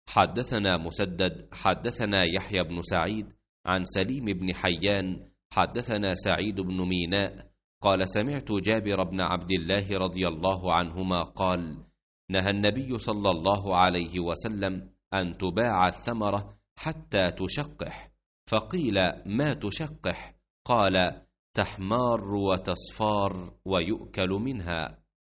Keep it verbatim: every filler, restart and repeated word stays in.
حدثنا مسدد حدثنا يحيى بن سعيد عن سليم بن حيان حدثنا سعيد بن ميناء قال سمعت جابر بن عبد الله رضي الله عنهما قال نهى النبي صلى الله عليه وسلم أن تباع الثمرة حتى تشقح، فقيل ما تشقح؟ قال تحمار وتصفار ويؤكل منها.